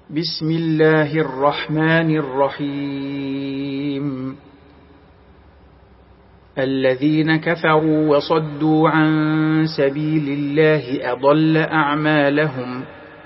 بسم الله الرحمن الرحيم الذين كفروا وصدوا عن سبيل الله أضل أعمالهم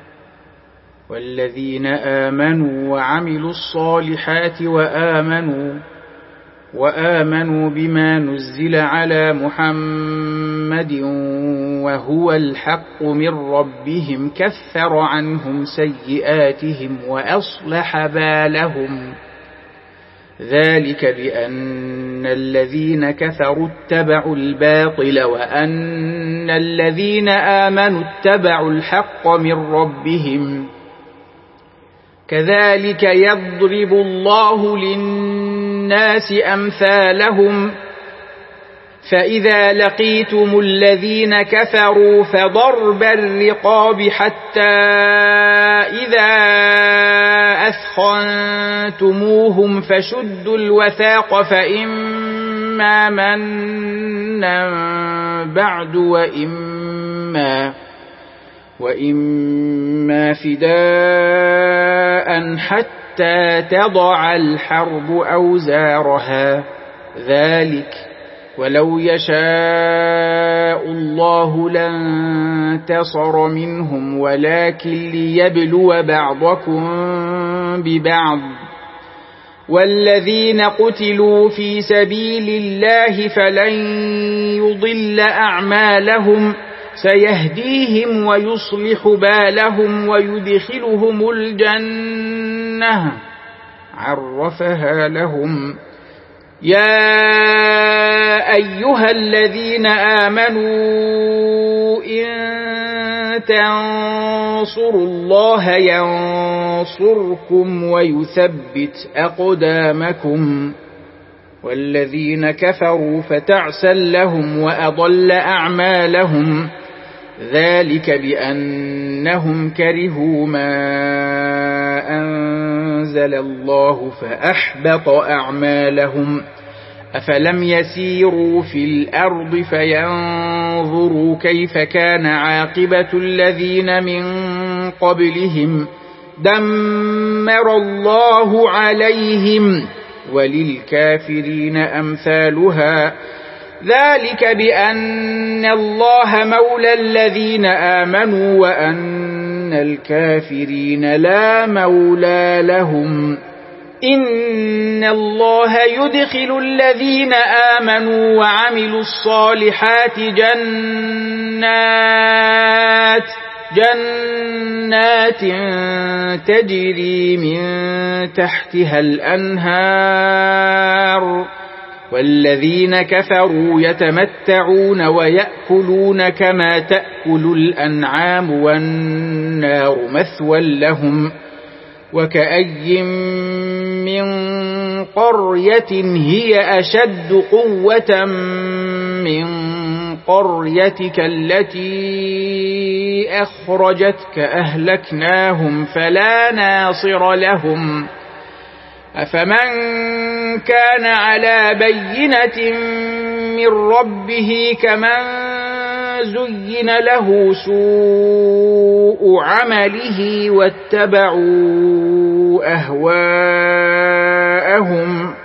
والذين آمنوا وعملوا الصالحات وآمنوا بما نزل على محمد وهو الحق من ربهم كفر عنهم سيئاتهم وأصلح بالهم ذلك بأن الذين كفروا اتبعوا الباطل وأن الذين آمنوا اتبعوا الحق من ربهم كذلك يضرب الله للناس أمثالهم فإذا لقيتم الذين كفروا فضرب الرقاب حتى إذا أثخنتموهم فشدوا الوثاق فإما منا بعد وإما فداء حتى تضع الحرب أوزارها ذلك ولو يشاء الله لانتصر منهم ولكن ليبلو بعضكم ببعض والذين قتلوا في سبيل الله فلن يضل أعمالهم سيهديهم ويصلح بالهم ويدخلهم الجنة عرفها لهم يا أيها الذين آمنوا إن تنصروا الله ينصركم ويثبت أقدامكم والذين كفروا فتعسا لهم وأضل أعمالهم ذلك بأنهم كرهوا ما أنزل الله فأحبط أعمالهم أفلم يسيروا في الأرض فينظروا كيف كان عاقبة الذين من قبلهم دمر الله عليهم وللكافرين أمثالها ذلك بأن الله مولى الذين آمنوا وأن الكافرين لا مولى لهم إن الله يدخل الذين آمنوا وعملوا الصالحات جنات تجري من تحتها الأنهار والذين كفروا يتمتعون ويأكلون كما تأكل الأنعام والنار مثوى لهم وكأي من قرية هي أشد قوة من قريتك التي أخرجتك أهلكناهم فلا ناصر لهم أفمن كان على بينة من ربه كمن زين له سوء عمله واتبعوا أهواءهم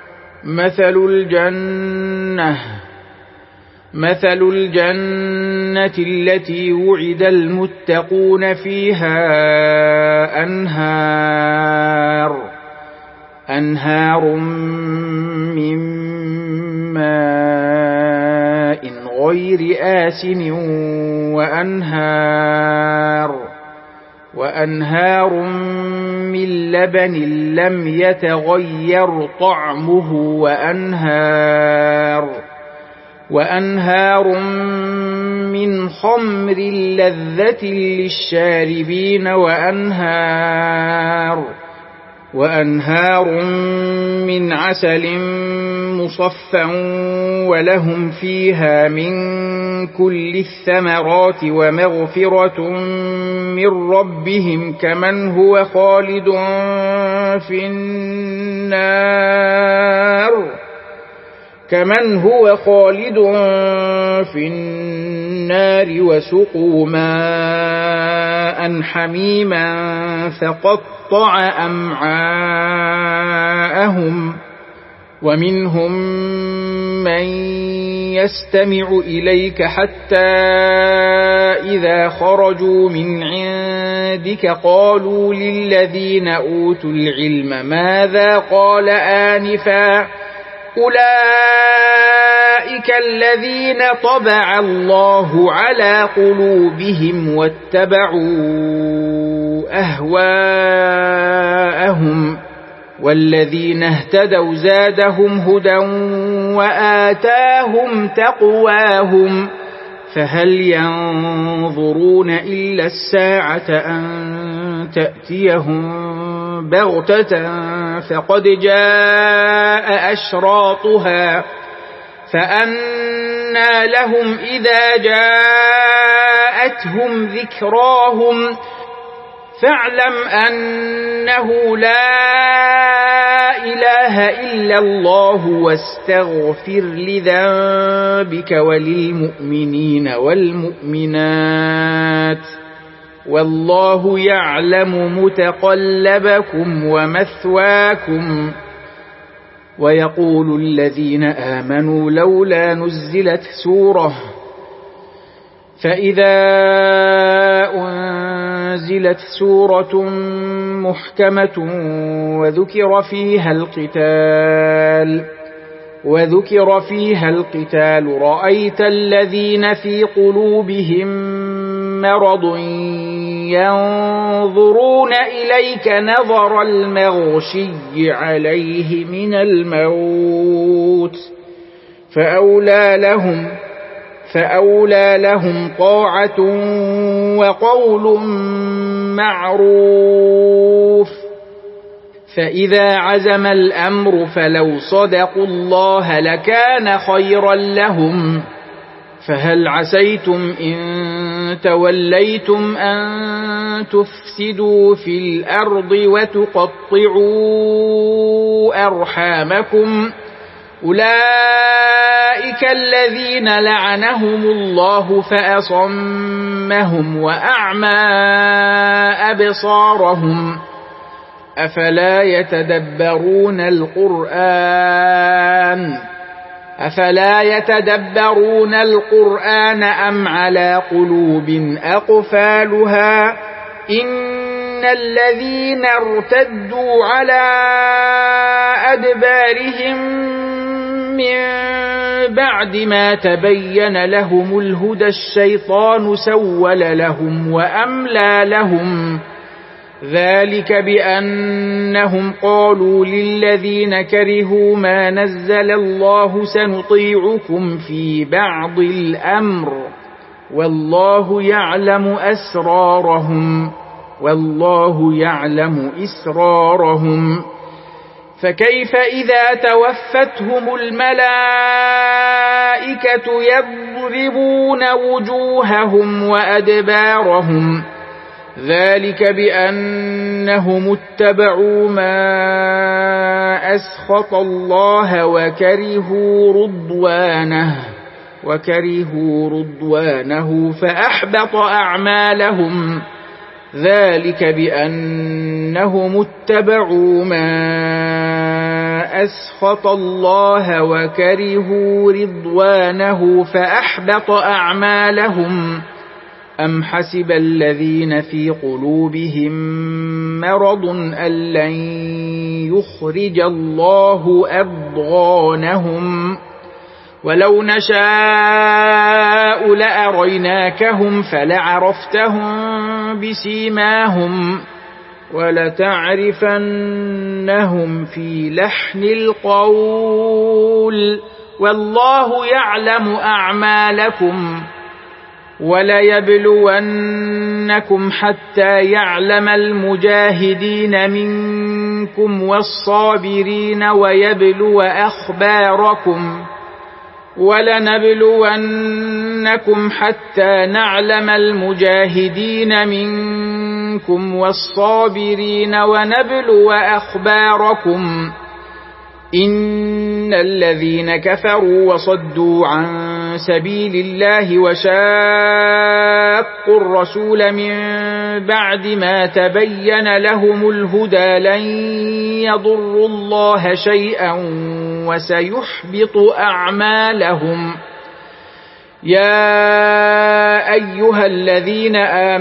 مثل الجنة التي وعد المتقون فيها أنهار من ماء غير آسن وأنهار من لبن لم يتغير طعمه وأنهار من خمر لذة للشاربين وأنهار من عسل مصفى ولهم فيها من كل الثمرات ومغفرة من ربهم كمن هو خالد في النار النار وسقوا ماء حميما فقطع أمعاءهم ومنهم من يستمع إليك حتى إذا خرجوا من عندك قالوا للذين أوتوا العلم ماذا قال آنفا أولئك الذين طبع الله على قلوبهم واتبعوا أهواءهم والذين اهتدوا زادهم هدى وآتاهم تقواهم فهل ينظرون إلا الساعة أن تأتيهم بغتة فقد جاء أشراطها فأنى لهم إذا جاءتهم ذكراهم فاعلم أنه لا إله إلا الله واستغفر لذنبك وللمؤمنين والمؤمنات والله يعلم متقلبكم ومثواكم ويقول الذين آمنوا لولا نزلت سورة فإذا أنزلت سورة محكمة وذكر فيها القتال رأيت الذين في قلوبهم مرض ينظرون إليك نظر المغشي عليه من الموت فأولى لهم طاعة وقول معروف فإذا عزم الأمر فلو صدقوا الله لكان خيرا لهم فهل عسيتم إن توليتم أن تفسدوا في الأرض وتقطعوا أرحامكم أولئك الذين لعنهم الله فأصمهم وأعمى أبصارهم أفلا يتدبرون القرآن أم على قلوب أقفالها إن الذين ارتدوا على أدبارهم من بعد ما تبين لهم الهدى الشيطان سول لهم وأملى لهم ذلك بأنهم قالوا للذين كرهوا ما نزل الله سنطيعكم في بعض الأمر والله يعلم إسرارهم فكيف إذا توفتهم الملائكة يضربون وجوههم وأدبارهم ذلك بأنهم اتبعوا ما أسخط الله وكرهوا رضوانه فأحبط أعمالهم ذلك بأنهم اتبعوا ما أسخط الله وكرهوا رضوانه فأحبط أعمالهم أم حسب الذين في قلوبهم مرض أن لن يخرج الله أضغانهم ولو نشاء لأريناكهم فلعرفتهم بسيماهم ولتعرفنهم في لحن القول والله يعلم أعمالكم وليبلونكم حتى يعلم المجاهدين منكم والصابرين ويبلو أخباركم ولنبلونكم حتى نعلم المجاهدين منكم والصابرين ونبلو أخباركم إن الذين كفروا وصدوا عن سبيل الله وشاقوا الرسول من بعد ما تبين لهم الهدى لن يضروا الله شيئا وسيحبط أعمالهم. يا أيها الذين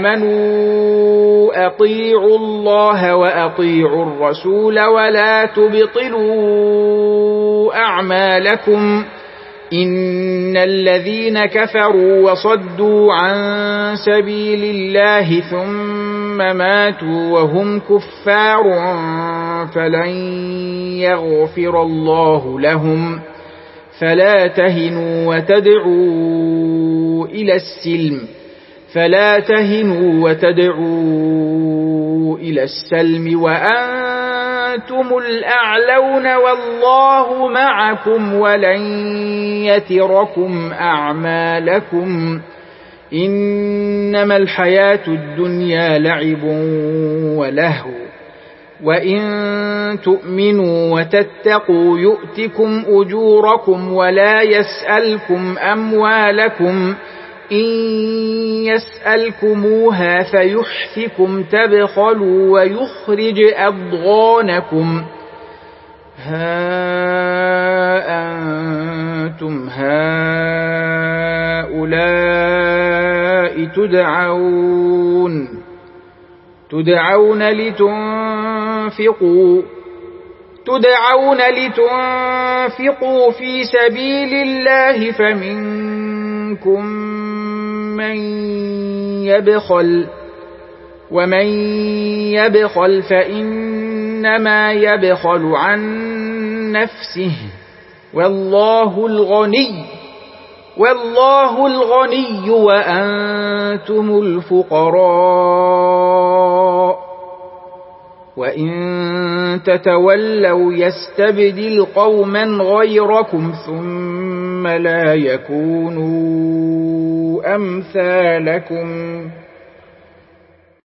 آمنوا أطيعوا الله وأطيعوا الرسول ولا تبطلوا أعمالكم إن الذين كفروا وصدوا عن سبيل الله ثم ماتوا وهم كفار فلن يغفر الله لهم. فلا تهنوا وتدعوا إلى السلم وأنتم الأعلون والله معكم ولن يتركم أعمالكم. إنما الحياة الدنيا لعب ولهو وإن تؤمنوا وتتقوا يؤتكم أجوركم ولا يسألكم أموالكم إن يسألكموها فيحفكم تبخلوا ويخرج أضغانكم. ها أنتم هؤلاء تدعون لتنفقوا في سبيل الله فمنكم من يبخل ومن يبخل فإنما يبخل عن نفسه والله الغني وأنتم الفقراء وإن تتولوا يستبدل قوما غيركم ثم لا يكونوا أمثالكم.